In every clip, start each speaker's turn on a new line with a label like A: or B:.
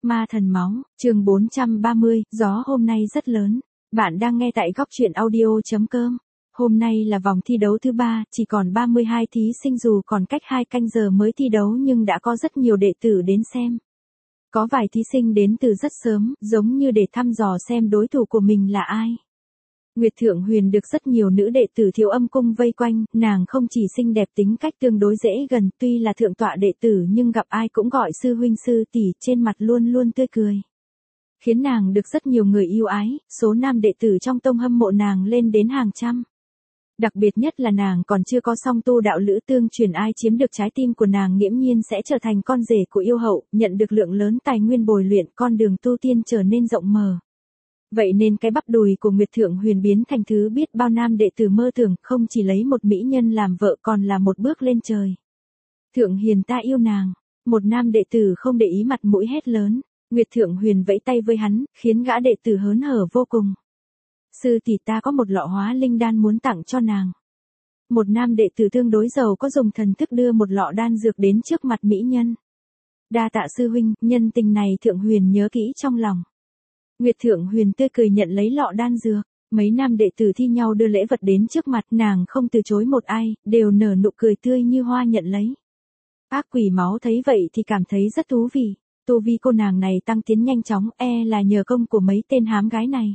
A: Ma thần máu, chương 430, gió hôm nay rất lớn. Bạn đang nghe tại góc truyện audio.com. Hôm nay là vòng thi đấu thứ 3, chỉ còn 32 thí sinh dù còn cách 2 canh giờ mới thi đấu nhưng đã có rất nhiều đệ tử đến xem. Có vài thí sinh đến từ rất sớm, giống như để thăm dò xem đối thủ của mình là ai. Nguyệt Thượng Huyền được rất nhiều nữ đệ tử Thiếu Âm cung vây quanh, nàng không chỉ xinh đẹp tính cách tương đối dễ gần, tuy là thượng tọa đệ tử nhưng gặp ai cũng gọi sư huynh sư tỷ, trên mặt luôn luôn tươi cười. Khiến nàng được rất nhiều người yêu ái, số nam đệ tử trong tông hâm mộ nàng lên đến hàng trăm. Đặc biệt nhất là nàng còn chưa có song tu đạo lữ tương truyền, ai chiếm được trái tim của nàng nghiễm nhiên sẽ trở thành con rể của yêu hậu, nhận được lượng lớn tài nguyên bồi luyện, con đường tu tiên trở nên rộng mở. Vậy nên cái bắp đùi của Nguyệt Thượng Huyền biến thành thứ biết bao nam đệ tử mơ tưởng, không chỉ lấy một mỹ nhân làm vợ còn là một bước lên trời. Thượng Hiền ta yêu nàng, một nam đệ tử không để ý mặt mũi hét lớn. Nguyệt Thượng Huyền vẫy tay với hắn, khiến gã đệ tử hớn hở vô cùng. Sư tỷ, ta có một lọ hóa linh đan muốn tặng cho nàng. Một nam đệ tử tương đối giàu có dùng thần thức đưa một lọ đan dược đến trước mặt mỹ nhân. Đa tạ sư huynh, nhân tình này Thượng Huyền nhớ kỹ trong lòng. Nguyệt Thượng Huyền tươi cười nhận lấy lọ đan dược. Mấy nam đệ tử thi nhau đưa lễ vật đến trước mặt, nàng không từ chối một ai, đều nở nụ cười tươi như hoa nhận lấy. Ác quỷ máu thấy vậy thì cảm thấy rất thú vị. Tu vi cô nàng này tăng tiến nhanh chóng, là nhờ công của mấy tên hám gái này.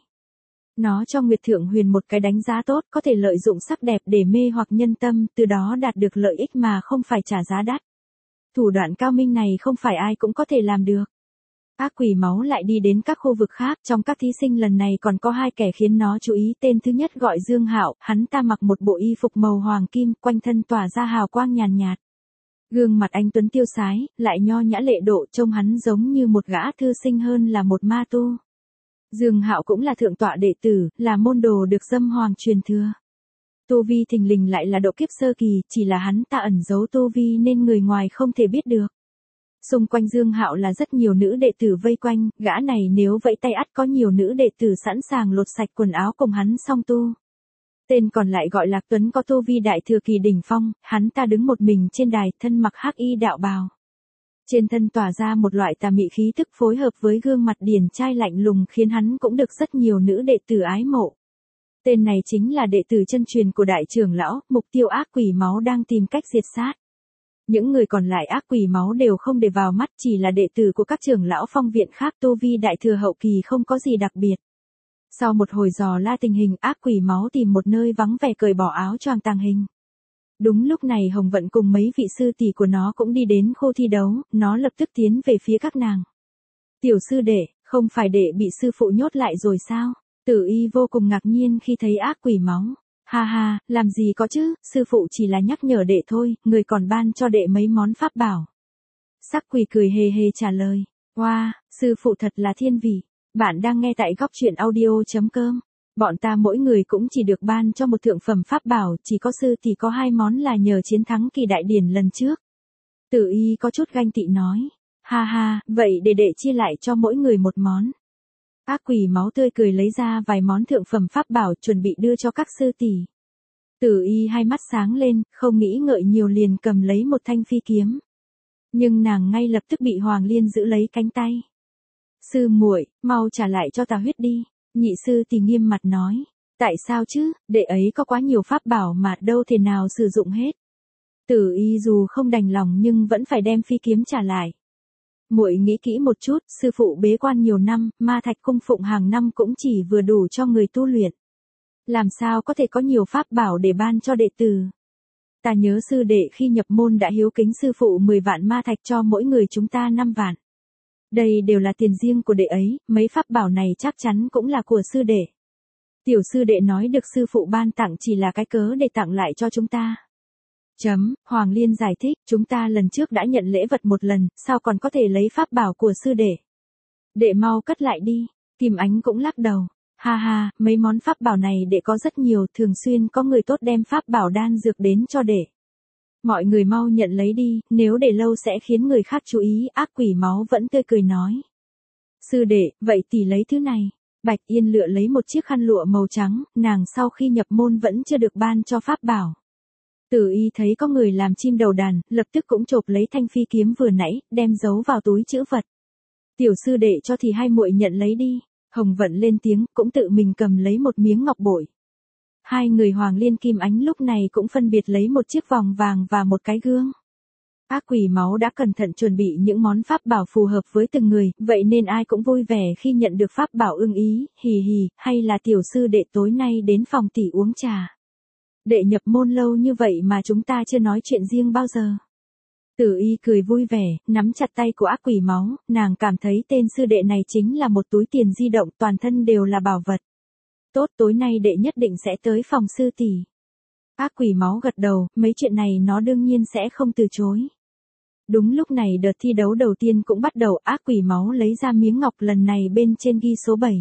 A: Nó cho Nguyệt Thượng Huyền một cái đánh giá tốt, có thể lợi dụng sắc đẹp để mê hoặc nhân tâm, từ đó đạt được lợi ích mà không phải trả giá đắt. Thủ đoạn cao minh này không phải ai cũng có thể làm được. Ác quỷ máu lại đi đến các khu vực khác, trong các thí sinh lần này còn có hai kẻ khiến nó chú ý. Tên thứ nhất gọi Dương Hạo, hắn ta mặc một bộ y phục màu hoàng kim, quanh thân tỏa ra hào quang nhàn nhạt. Gương mặt anh tuấn tiêu sái, lại nho nhã lệ độ, trông hắn giống như một gã thư sinh hơn là một ma tu. Dương Hạo cũng là thượng tọa đệ tử, là môn đồ được Dâm Hoàng truyền thừa. Tu vi thình lình lại là độ kiếp sơ kỳ, chỉ là hắn ta ẩn giấu tu vi nên người ngoài không thể biết được. Xung quanh Dương Hạo là rất nhiều nữ đệ tử vây quanh, gã này nếu vẫy tay ắt có nhiều nữ đệ tử sẵn sàng lột sạch quần áo cùng hắn song tu. Tên còn lại gọi Lạc Tuấn, có tu vi đại thừa kỳ đỉnh phong, hắn ta đứng một mình trên đài, thân mặc hắc y đạo bào. Trên thân tỏa ra một loại tà mị khí tức phối hợp với gương mặt điển trai lạnh lùng khiến hắn cũng được rất nhiều nữ đệ tử ái mộ. Tên này chính là đệ tử chân truyền của đại trưởng lão, mục tiêu ác quỷ máu đang tìm cách diệt sát. Những người còn lại ác quỷ máu đều không để vào mắt, chỉ là đệ tử của các trưởng lão phong viện khác, tu vi đại thừa hậu kỳ không có gì đặc biệt. Sau một hồi dò la tình hình, ác quỷ máu tìm một nơi vắng vẻ cởi bỏ áo choàng tàng hình. Đúng lúc này Hồng Vận cùng mấy vị sư tỷ của nó cũng đi đến khu thi đấu, nó lập tức tiến về phía các nàng. Tiểu sư đệ, không phải đệ bị sư phụ nhốt lại rồi sao? Tử Y vô cùng ngạc nhiên khi thấy ác quỷ máu. Ha ha, làm gì có chứ, sư phụ chỉ là nhắc nhở đệ thôi, người còn ban cho đệ mấy món pháp bảo. Sắc quỷ cười hề hề trả lời. Wow, sư phụ thật là thiên vị. Bạn đang nghe tại góc truyện audio.com. Bọn ta mỗi người cũng chỉ được ban cho một thượng phẩm pháp bảo, chỉ có sư thì có 2 món là nhờ chiến thắng kỳ đại điển lần trước. Tử Y có chút ganh tị nói. Ha ha, vậy để đệ chia lại cho mỗi người một món. Ác quỷ máu tươi cười lấy ra vài món thượng phẩm pháp bảo chuẩn bị đưa cho các sư tỷ. Tử Y hai mắt sáng lên, không nghĩ ngợi nhiều liền cầm lấy một thanh phi kiếm. Nhưng nàng ngay lập tức bị Hoàng Liên giữ lấy cánh tay. Sư muội, mau trả lại cho ta huyết đi. Nhị sư thì nghiêm mặt nói. Tại sao chứ, đệ ấy có quá nhiều pháp bảo mà đâu thể nào sử dụng hết. Tử Y dù không đành lòng nhưng vẫn phải đem phi kiếm trả lại. Muội nghĩ kỹ một chút, sư phụ bế quan nhiều năm, ma thạch cung phụng hàng năm cũng chỉ vừa đủ cho người tu luyện. Làm sao có thể có nhiều pháp bảo để ban cho đệ tử. Ta nhớ sư đệ khi nhập môn đã hiếu kính sư phụ 10 vạn ma thạch cho mỗi người chúng ta 5 vạn. Đây đều là tiền riêng của đệ ấy, mấy pháp bảo này chắc chắn cũng là của sư đệ. Tiểu sư đệ nói được sư phụ ban tặng chỉ là cái cớ để tặng lại cho chúng ta. Hoàng Liên giải thích, chúng ta lần trước đã nhận lễ vật một lần, sao còn có thể lấy pháp bảo của sư đệ. Đệ mau cất lại đi. Kim Ánh cũng lắc đầu. Ha ha, mấy món pháp bảo này đệ có rất nhiều, thường xuyên có người tốt đem pháp bảo đan dược đến cho đệ. Mọi người mau nhận lấy đi, nếu để lâu sẽ khiến người khác chú ý. Ác quỷ máu vẫn tươi cười nói. Sư đệ, vậy tỷ lấy thứ này. Bạch Yên lựa lấy một chiếc khăn lụa màu trắng, nàng sau khi nhập môn vẫn chưa được ban cho pháp bảo. Tử Y thấy có người làm chim đầu đàn, lập tức cũng chộp lấy thanh phi kiếm vừa nãy, đem giấu vào túi trữ vật. Tiểu sư đệ cho thì hai muội nhận lấy đi. Hồng Vận lên tiếng, cũng tự mình cầm lấy một miếng ngọc bội. Hai người Hoàng Liên Kim Ánh lúc này cũng phân biệt lấy một chiếc vòng vàng và một cái gương. Ác quỷ máu đã cẩn thận chuẩn bị những món pháp bảo phù hợp với từng người, vậy nên ai cũng vui vẻ khi nhận được pháp bảo ưng ý, hì hì, hay là tiểu sư đệ tối nay đến phòng tỷ uống trà. Đệ nhập môn lâu như vậy mà chúng ta chưa nói chuyện riêng bao giờ. Tử Y cười vui vẻ, nắm chặt tay của ác quỷ máu, nàng cảm thấy tên sư đệ này chính là một túi tiền di động, toàn thân đều là bảo vật. Tốt, tối nay đệ nhất định sẽ tới phòng sư tỷ. Ác quỷ máu gật đầu, mấy chuyện này nó đương nhiên sẽ không từ chối. Đúng lúc này đợt thi đấu đầu tiên cũng bắt đầu, ác quỷ máu lấy ra miếng ngọc, lần này bên trên ghi số 7.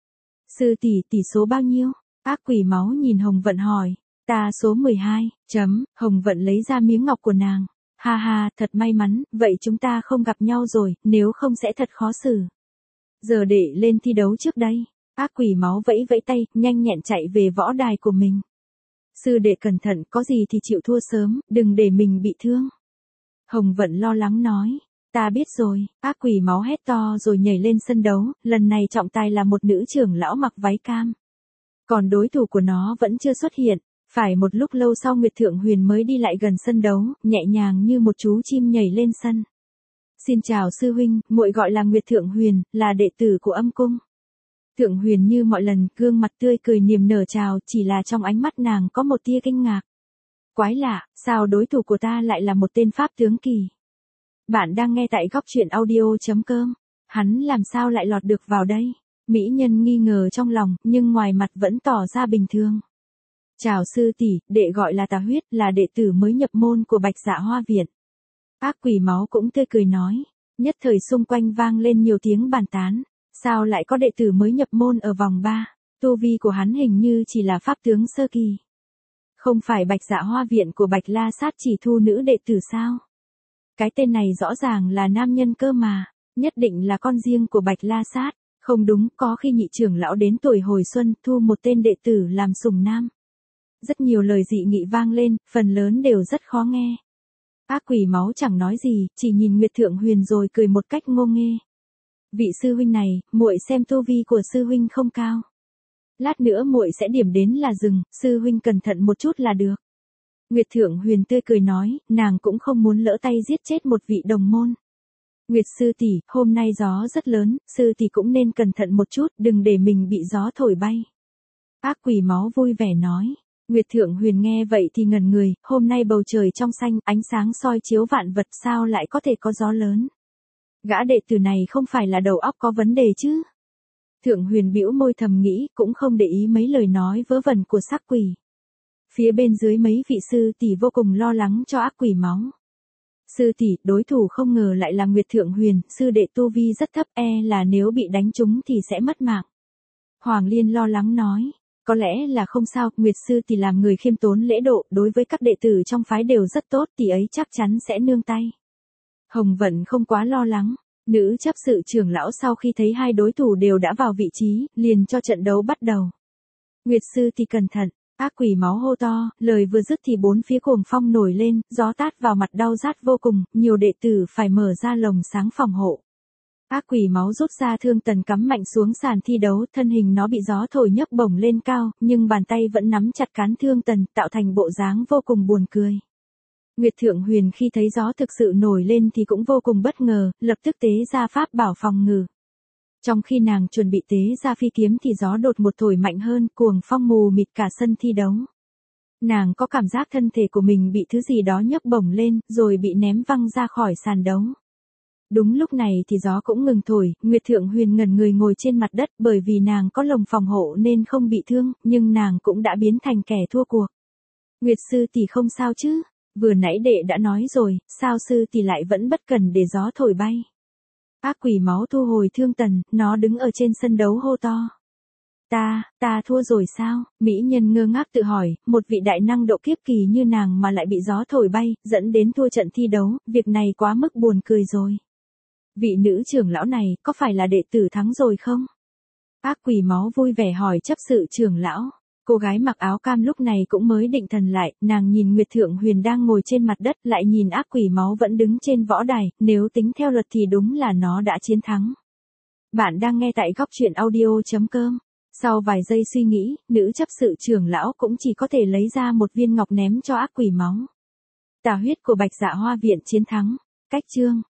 A: Sư tỷ, tỷ số bao nhiêu? Ác quỷ máu nhìn Hồng Vận hỏi. Ta số 12, Hồng Vận lấy ra miếng ngọc của nàng. Ha ha, thật may mắn, vậy chúng ta không gặp nhau rồi, nếu không sẽ thật khó xử. Giờ để lên thi đấu trước đây. Ác quỷ máu vẫy vẫy tay, nhanh nhẹn chạy về võ đài của mình. Sư đệ cẩn thận, có gì thì chịu thua sớm, đừng để mình bị thương. Hồng Vận lo lắng nói. Ta biết rồi. Ác quỷ máu hét to rồi nhảy lên sân đấu, lần này trọng tài là một nữ trưởng lão mặc váy cam. Còn đối thủ của nó vẫn chưa xuất hiện. Phải một lúc lâu sau Nguyệt Thượng Huyền mới đi lại gần sân đấu, nhẹ nhàng như một chú chim nhảy lên sân. Xin chào sư huynh, muội gọi là Nguyệt Thượng Huyền, là đệ tử của Âm Cung. Thượng Huyền như mọi lần, gương mặt tươi cười niềm nở chào, chỉ là trong ánh mắt nàng có một tia kinh ngạc. Quái lạ, sao đối thủ của ta lại là một tên pháp tướng kỳ? Bạn đang nghe tại góc truyện audio.com. Hắn làm sao lại lọt được vào đây? Mỹ nhân nghi ngờ trong lòng, nhưng ngoài mặt vẫn tỏ ra bình thường. Chào sư tỷ, đệ gọi là Tà Huyết, là đệ tử mới nhập môn của Bạch Dạ Hoa Viện. Ác quỷ máu cũng tươi cười nói. Nhất thời xung quanh vang lên nhiều tiếng bàn tán. Sao lại có đệ tử mới nhập môn ở vòng 3? Tu vi của hắn hình như chỉ là pháp tướng sơ kỳ. Không phải Bạch Dạ Hoa Viện của Bạch La Sát chỉ thu nữ đệ tử sao? Cái tên này rõ ràng là nam nhân cơ mà, nhất định là con riêng của Bạch La Sát. Không đúng, có khi nhị trưởng lão đến tuổi hồi xuân thu một tên đệ tử làm sủng nam. Rất nhiều lời dị nghị vang lên, phần lớn đều rất khó nghe. Ác quỷ máu chẳng nói gì, chỉ nhìn Nguyệt Thượng Huyền rồi cười một cách ngô nghê. Vị sư huynh này, muội xem tu vi của sư huynh không cao. Lát nữa muội sẽ điểm đến là dừng, sư huynh cẩn thận một chút là được. Nguyệt Thượng Huyền tươi cười nói, nàng cũng không muốn lỡ tay giết chết một vị đồng môn. Nguyệt sư tỷ, hôm nay gió rất lớn, sư tỷ cũng nên cẩn thận một chút, đừng để mình bị gió thổi bay. Ác quỷ máu vui vẻ nói. Nguyệt Thượng Huyền nghe vậy thì ngẩn người, hôm nay bầu trời trong xanh, ánh sáng soi chiếu vạn vật, sao lại có thể có gió lớn. Gã đệ tử này không phải là đầu óc có vấn đề chứ. Thượng Huyền bĩu môi thầm nghĩ, cũng không để ý mấy lời nói vớ vẩn của sắc quỷ. Phía bên dưới mấy vị sư tỷ vô cùng lo lắng cho ác quỷ máu. Sư tỷ, đối thủ không ngờ lại là Nguyệt Thượng Huyền, sư đệ tu vi rất thấp, là nếu bị đánh trúng thì sẽ mất mạng. Hoàng Liên lo lắng nói. Có lẽ là không sao, Nguyệt sư tỷ làm người khiêm tốn lễ độ, đối với các đệ tử trong phái đều rất tốt, tỷ ấy chắc chắn sẽ nương tay. Hồng Vận không quá lo lắng. Nữ chấp sự trưởng lão sau khi thấy hai đối thủ đều đã vào vị trí, liền cho trận đấu bắt đầu. Nguyệt sư tỷ cẩn thận, ác quỷ máu hô to, lời vừa dứt thì bốn phía cuồng phong nổi lên, gió tát vào mặt đau rát vô cùng, nhiều đệ tử phải mở ra lồng sáng phòng hộ. Ác quỷ máu rút ra thương tần cắm mạnh xuống sàn thi đấu, thân hình nó bị gió thổi nhấc bổng lên cao, nhưng bàn tay vẫn nắm chặt cán thương tần, tạo thành bộ dáng vô cùng buồn cười. Nguyệt Thượng Huyền khi thấy gió thực sự nổi lên thì cũng vô cùng bất ngờ, lập tức tế ra pháp bảo phòng ngự. Trong khi nàng chuẩn bị tế ra phi kiếm thì gió đột một thổi mạnh hơn, cuồng phong mù mịt cả sân thi đấu. Nàng có cảm giác thân thể của mình bị thứ gì đó nhấc bổng lên, rồi bị ném văng ra khỏi sàn đấu. Đúng lúc này thì gió cũng ngừng thổi, Nguyệt Thượng Huyền ngẩn người ngồi trên mặt đất, bởi vì nàng có lồng phòng hộ nên không bị thương, nhưng nàng cũng đã biến thành kẻ thua cuộc. Nguyệt sư tỷ không sao chứ? Vừa nãy đệ đã nói rồi, sao sư tỷ lại vẫn bất cần để gió thổi bay? Ác quỷ máu thu hồi thương tần, nó đứng ở trên sân đấu hô to. Ta thua rồi sao? Mỹ nhân ngơ ngác tự hỏi, một vị đại năng độ kiếp kỳ như nàng mà lại bị gió thổi bay, dẫn đến thua trận thi đấu, việc này quá mức buồn cười rồi. Vị nữ trưởng lão này, có phải là đệ tử thắng rồi không? Ác quỷ máu vui vẻ hỏi chấp sự trưởng lão. Cô gái mặc áo cam lúc này cũng mới định thần lại, nàng nhìn Nguyệt Thượng Huyền đang ngồi trên mặt đất, lại nhìn ác quỷ máu vẫn đứng trên võ đài, nếu tính theo luật thì đúng là nó đã chiến thắng. Bạn đang nghe tại góc chuyện audio.com. Sau vài giây suy nghĩ, nữ chấp sự trưởng lão cũng chỉ có thể lấy ra một viên ngọc ném cho ác quỷ máu. Tà huyết của Bạch Dạ Hoa Viện chiến thắng. Cách chương.